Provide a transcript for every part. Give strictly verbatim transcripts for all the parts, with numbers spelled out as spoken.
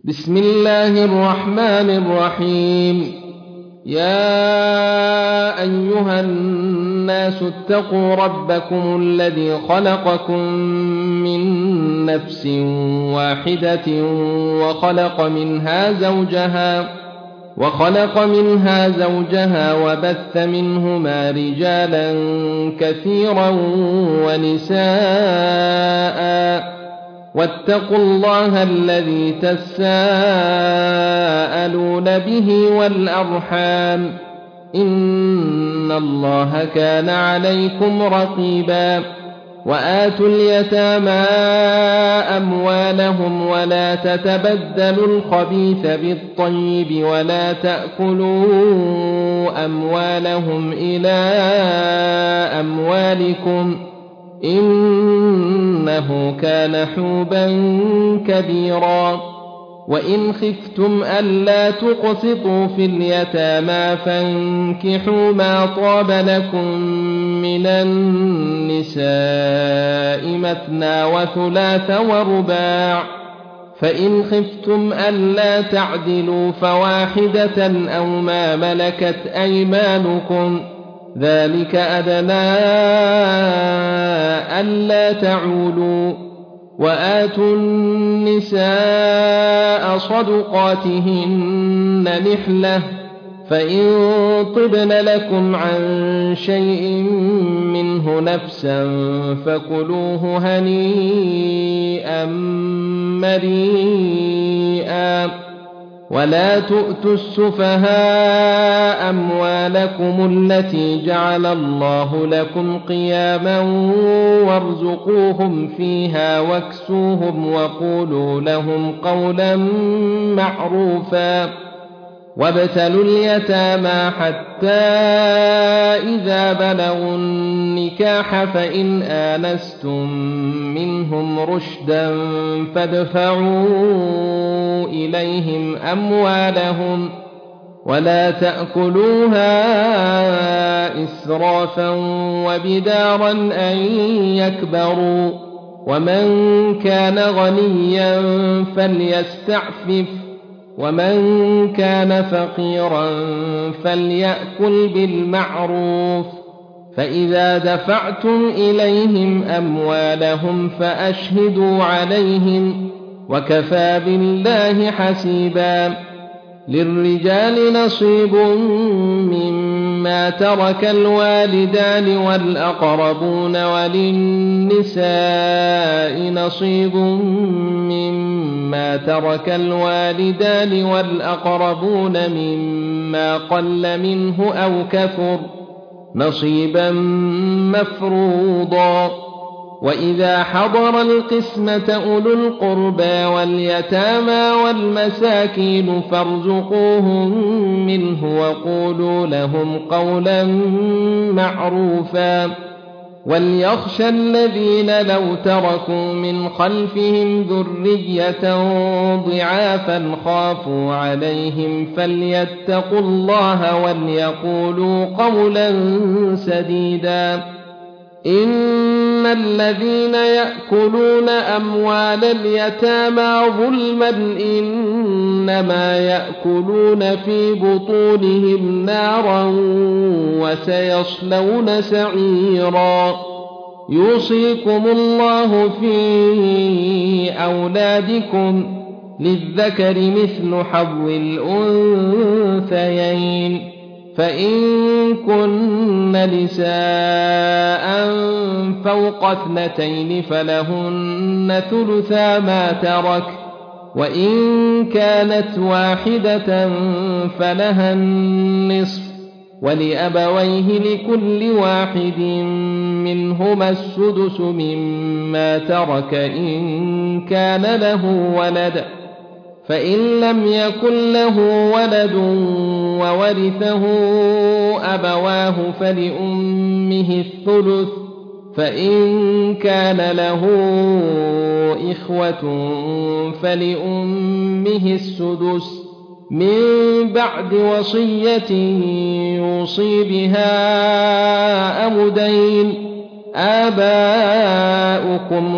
بسم الله الرحمن الرحيم يا أيها الناس اتقوا ربكم الذي خلقكم من نفس واحدة وخلق منها زوجها وخلق منها زوجها وبث منهما رجالا كثيرا ونساء واتقوا الله الذي تساءلون به والأرحام إن الله كان عليكم رقيبا وآتوا اليتامى أموالهم ولا تتبدلوا الخبيث بالطيب ولا تأكلوا أموالهم إلى أموالكم إنه كان حوبا كبيرا وإن خفتم ألا تقسطوا في اليتامى فانكحوا ما طاب لكم من النساء مثنى وثلاث ورباع فإن خفتم ألا تعدلوا فواحدة أو ما ملكت أيمانكم ذلك أدنى ألا تعولوا وآتوا النساء صدقاتهن نحلة فإن طبن لكم عن شيء منه نفسا فكلوه هنيئا مريئا ولا تؤتوا السفهاء أموالكم التي جعل الله لكم قياما وارزقوهم فيها واكسوهم وقولوا لهم قولا معروفا وابتلوا اليتامى حتى إذا بلغوا النكاح فإن آنستم منهم رشدا فادفعوا إليهم أموالهم ولا تأكلوها إسرافا وبدارا أن يكبروا ومن كان غنيا فليستعفف ومن كان فقيرا فليأكل بالمعروف فإذا دفعتم إليهم أموالهم فأشهدوا عليهم وكفى بالله حسيبا للرجال نصيب مما ترك الوالدان والأقربون وللنساء نصيب مما ترك الوالدان والأقربون مما قل منه أو كثر نصيبا مفروضا وإذا حضر القسمة أولو القربى واليتامى والمساكين فارزقوهم منه وقولوا لهم قولا معروفا وليخشى الذين لو تركوا من خلفهم ذرية ضعافا خافوا عليهم فليتقوا الله وليقولوا قولا سديدا إن الذين يأكلون أموال اليتامى ظلما إنما يأكلون في بطونهم نارا وسيصلون سعيرا يوصيكم الله في أولادكم للذكر مثل حظ الأنثيين فإن كن نساء فوق اثنتين فلهن ثلثا ما ترك وإن كانت واحدة فلها النصف ولأبويه لكل واحد منهما السدس مما ترك إن كان له ولد فإن لم يكن له ولد وورثه أبواه فلأمه الثلث فإن كان له إخوة فلأمه السدس من بعد وصية يوصي بها أو دين آباؤكم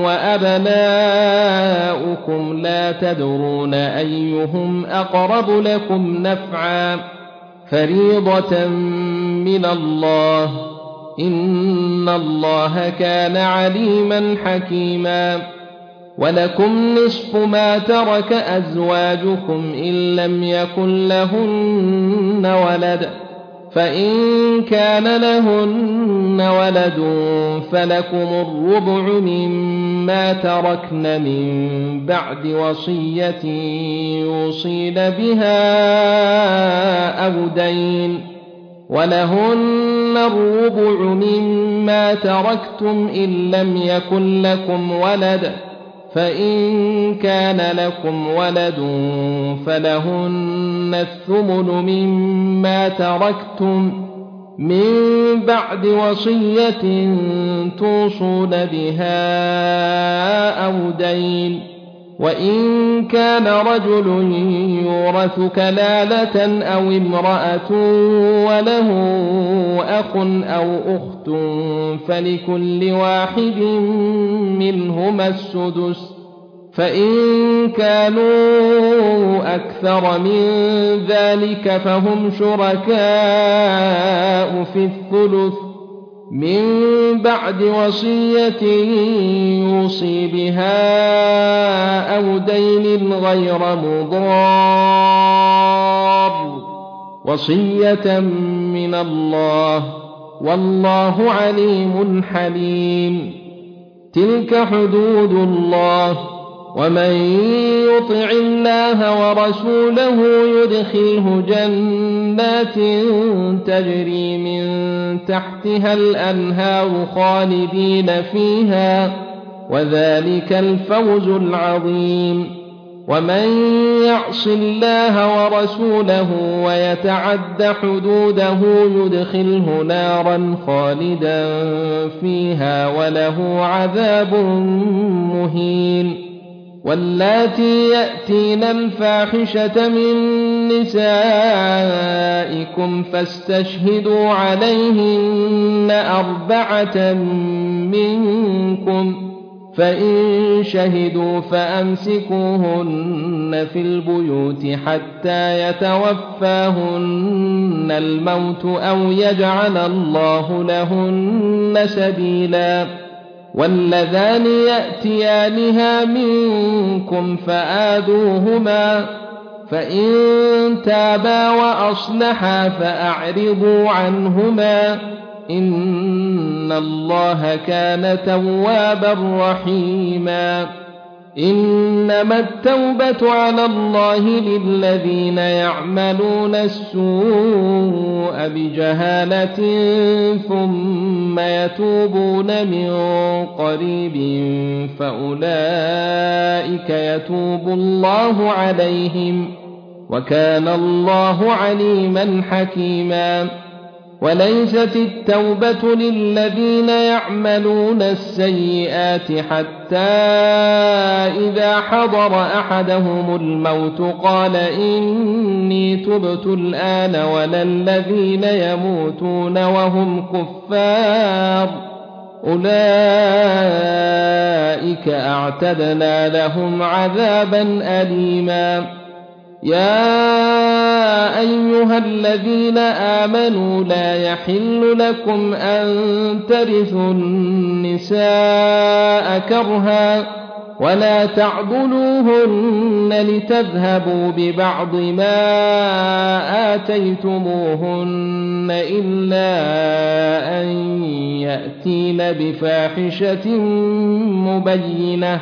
وأبناؤكم لا تدرون أيهم أقرب لكم نفعا فريضة من الله إن الله كان عليما حكيما ولكم نصف ما ترك أزواجكم إن لم يكن لهن ولد فإن كان لهن ولد فلكم الربع مما تركن من بعد وصية يوصين بها أو دين ولهن الربع مما تركتم إن لم يكن لكم ولد فإن كان لكم ولد فلهن الثمن مما تركتم من بعد وصية توصون بها أو دين وإن كان رجل يورث كلالة أو امرأة وله أخ أو أخت فلكل واحد منهما السدس فإن كانوا أكثر من ذلك فهم شركاء في الثلث من بعد وصية يوصي بها أو دين غير مضار وصية من الله والله عليم حليم تلك حدود الله ومن يطع الله ورسوله يدخله جنات تجري من تحتها الأنهار خالدين فيها وذلك الفوز العظيم ومن يعص الله ورسوله ويتعد حدوده يدخله نارا خالدا فيها وله عذاب مهين واللاتي يأتين الفاحشة من نسائكم فاستشهدوا عليهن أربعة منكم فإن شهدوا فأمسكوهن في البيوت حتى يتوفاهن الموت أو يجعل الله لهن سبيلا واللذان يأتيانها منكم فآذوهما فإن تابا وأصلحا فأعرضوا عنهما إن الله كان توابا رحيما إنما التوبة على الله للذين يعملون السوء بجهالة ثم يتوبون من قريب فأولئك يتوب الله عليهم وكان الله عليما حكيما وليست التوبة للذين يعملون السيئات حتى إذا حضر أحدهم الموت قال إني تبت الآن ولا الذين يموتون وهم كفار أولئك أعتدنا لهم عذابا أليما يا أيها الذين آمنوا لا يحل لكم أن ترثوا النساء كرها ولا تعضلوهن لتذهبوا ببعض ما آتيتموهن إلا أن يأتين بفاحشة مبينة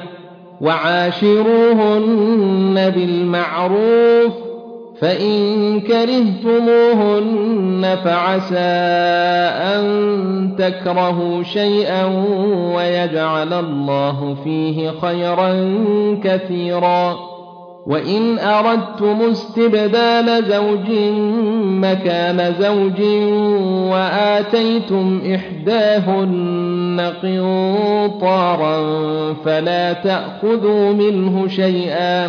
وعاشروهن بالمعروف فإن كرهتموهن فعسى أن تكرهوا شيئا ويجعل الله فيه خيرا كثيرا وإن أردتم استبدال زوج مكان زوج وآتيتم إحداهن قنطارا فلا تأخذوا منه شيئا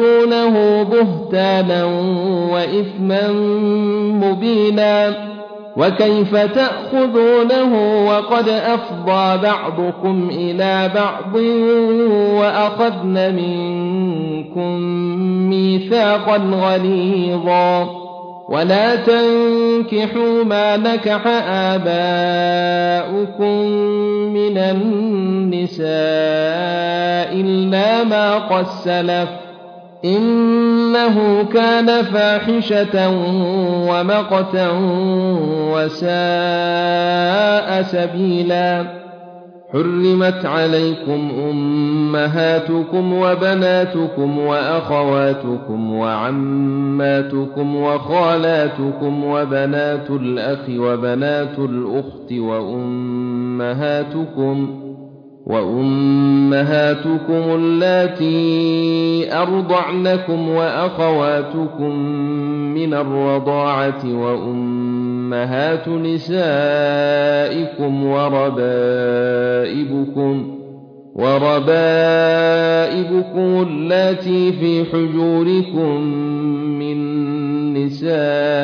أتأخذونه بهتانا وإثما مبينا وكيف تأخذونه وقد أفضى بعضكم إلى بعض وأخذن منكم ميثاقا غليظا ولا تنكحوا ما نكح آباؤكم من النساء إلا ما قد سلف إنه كان فاحشة ومقتا وساء سبيلا حرمت عليكم أمهاتكم وبناتكم وأخواتكم وعماتكم وخالاتكم وبنات الأخ وبنات الأخت وأمهاتكم وأمهاتكم اللاتي أرضعنكم وأخواتكم من الرضاعة وأمهات نسائكم وربائبكم وربائبكم اللاتي في حجوركم من نسائكم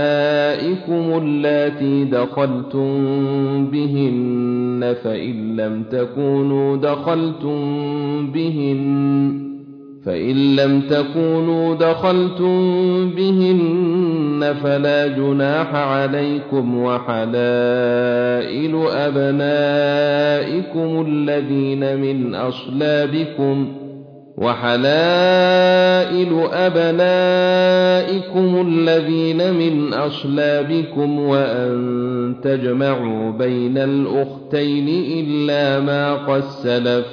اللاتي دخلتم بهن فإن لم تكونوا دخلتم بهن فإن لم تكونوا دخلتم بهن فلا جناح عليكم وحلائل أبنائكم الذين من أصلابكم وحلائل أبنائكم الذين من أصلابكم وأن تجمعوا بين الأختين إلا ما قد سلف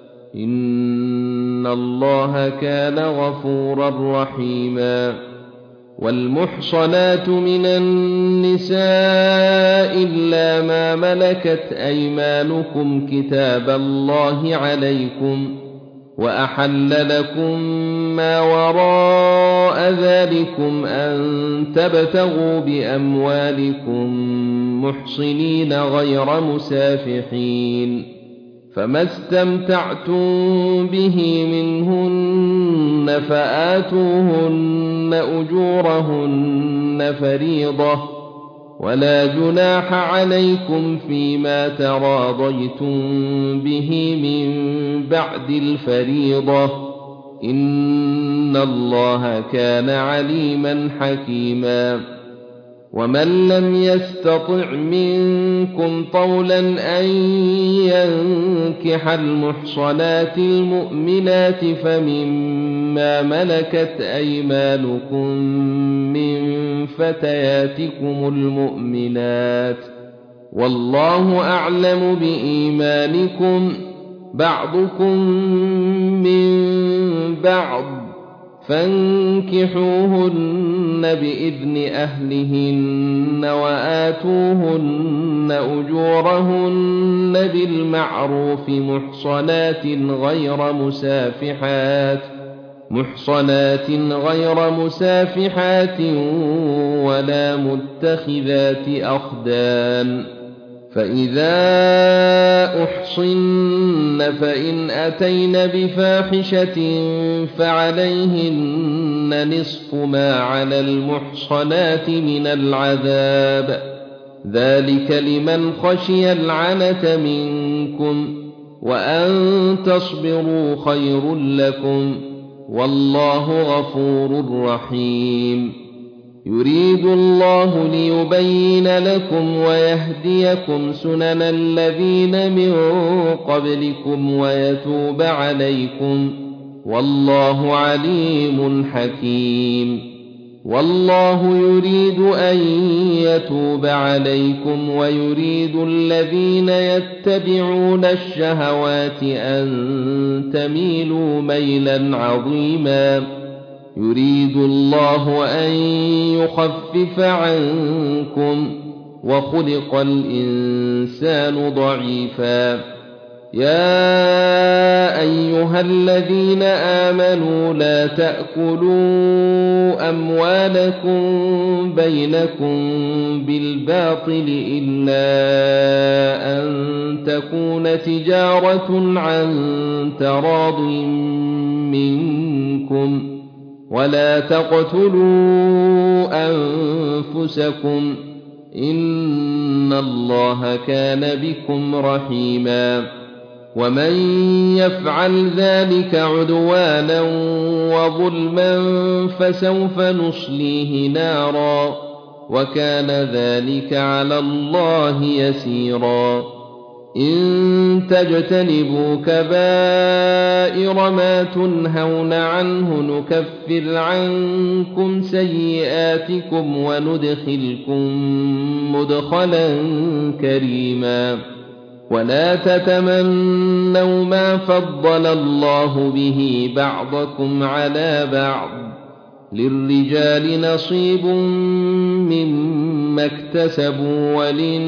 إن الله كان غفورا رحيما والمحصنات من النساء إلا ما ملكت أيمانكم كتاب الله عليكم وأحل لكم ما وراء ذلكم أن تبتغوا بأموالكم محصنين غير مسافحين فما استمتعتم به منهن فآتوهن أجورهن فريضة ولا جناح عليكم فيما تراضيتم به من بعد الفريضة إن الله كان عليما حكيما ومن لم يستطع منكم طولا أن ينكح المحصنات المؤمنات فمما ملكت أيمانكم من فتياتكم المؤمنات والله أعلم بإيمانكم بعضكم من بعض فانكحوهن بإذن أهلهن وآتوهن أجورهن بالمعروف محصنات غير مسافحات محصنات غير مسافحات ولا متخذات أخدان فإذا أحصن فإن أتين بفاحشة فعليهن نصف ما على المحصنات من العذاب ذلك لمن خشي العنة منكم وأن تصبروا خير لكم والله غفور رحيم يريد الله ليبين لكم ويهديكم سنن الذين من قبلكم ويتوب عليكم والله عليم حكيم والله يريد أن يتوب عليكم ويريد الذين يتبعون الشهوات أن تميلوا ميلا عظيما يريد الله أن يخفف عنكم وخلق الإنسان ضعيفا يا أيها الذين آمنوا لا تأكلوا أموالكم بينكم بالباطل إلا أن تكون تجارة عن تراض منكم ولا تقتلوا أنفسكم إن الله كان بكم رحيما ومن يفعل ذلك عدوانا وظلما فسوف نصليه نارا وكان ذلك على الله يسيرا إن تجتنبوا كبائر ما تنهون عنه نكفر عنكم سيئاتكم وندخلكم مدخلا كريما ولا تتمنوا ما فضل الله به بعضكم على بعض للرجال نصيب مما اكتسبوا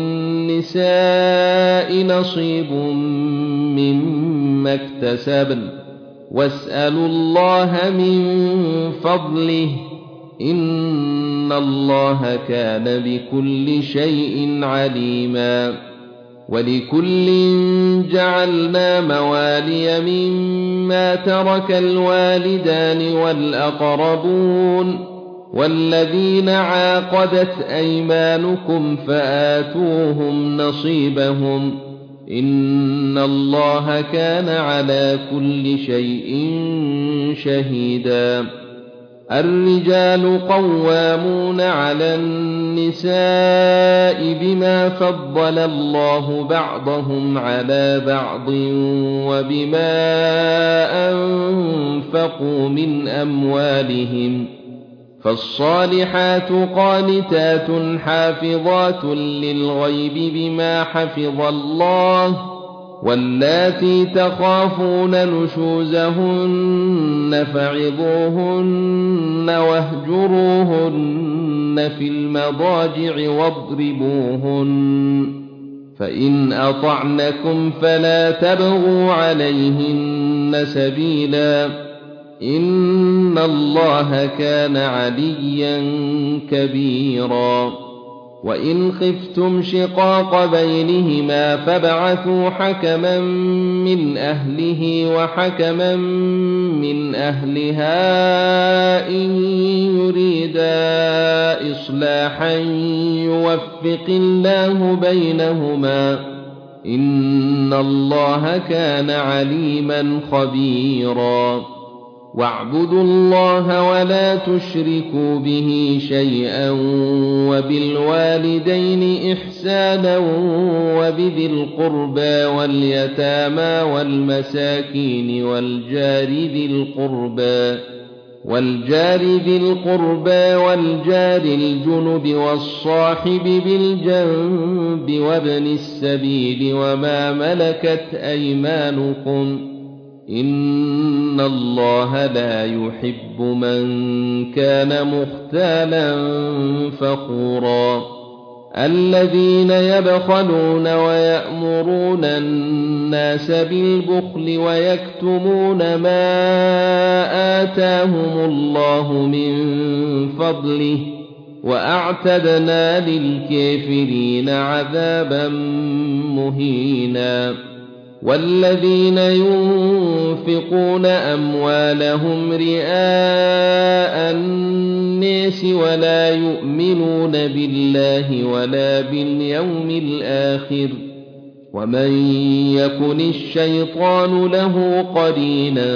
وللنساء نصيب مما اكتسبن واسألوا الله من فضله إن الله كان بكل شيء عليما ولكل جعلنا موالي مما ترك الوالدان والأقربون والذين عاقدت أيمانكم فآتوهم نصيبهم إن الله كان على كل شيء شهيدا الرجال قوامون على النساء بما فضل الله بعضهم على بعض وبما أنفقوا من أموالهم فالصالحات قانتات حافظات للغيب بما حفظ الله واللاتي تخافون نشوزهن فعظوهن واهجروهن في المضاجع واضربوهن فإن أطعنكم فلا تبغوا عليهن سبيلا إن الله كان عليا كبيرا وإن خفتم شقاق بينهما فابعثوا حكما من أهله وحكما من أهلها إن يريدا إصلاحا يوفق الله بينهما إن الله كان عليما خبيرا واعبدوا الله ولا تشركوا به شيئا وبالوالدين إحسانا وبذي القربى واليتامى والمساكين والجار ذي القربى والجار ذي القربى والجار الجنب والصاحب بالجنب وابن السبيل وما ملكت أيمانكم إن الله لا يحب من كان مختالا فخورا الذين يبخلون ويأمرون الناس بالبخل ويكتمون ما آتاهم الله من فضله وأعتدنا للكافرين عذابا مهينا والذين ينفقون أموالهم رئاء الناس ولا يؤمنون بالله ولا باليوم الآخر ومن يكن الشيطان له قرينا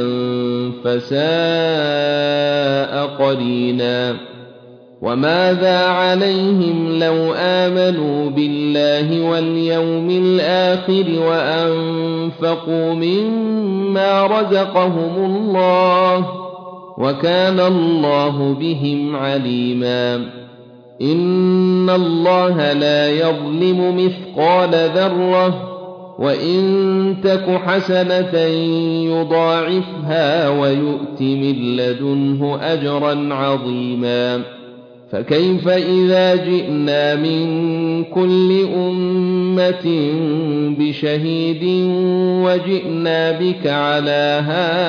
فساء قرينا وماذا عليهم لو آمنوا بالله واليوم الآخر وأنفقوا مما رزقهم الله وكان الله بهم عليما إن الله لا يظلم مثقال ذرة وإن تك حسنة يضاعفها ويؤت من لدنه أجرا عظيما فكيف إذا جئنا من كل أمة بشهيد وجئنا بك على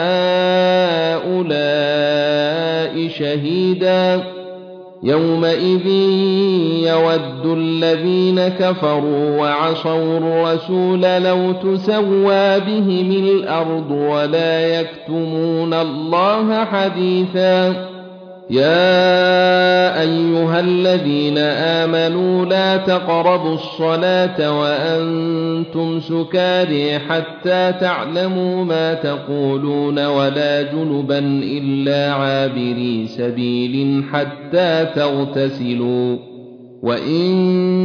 هؤلاء شهيدا يومئذ يود الذين كفروا وعصوا الرسول لو تسوى بهم الأرض ولا يكتمون الله حديثا يا أيها الذين آمنوا لا تقربوا الصلاة وأنتم سكارى حتى تعلموا ما تقولون ولا جنبا إلا عابري سبيل حتى تغتسلوا وإن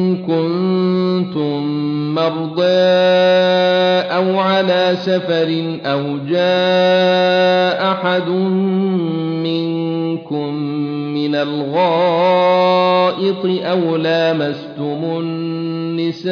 كنتم مرضى أو على سفر أو جاء أحد منكم من الغائط أو لامستم النساء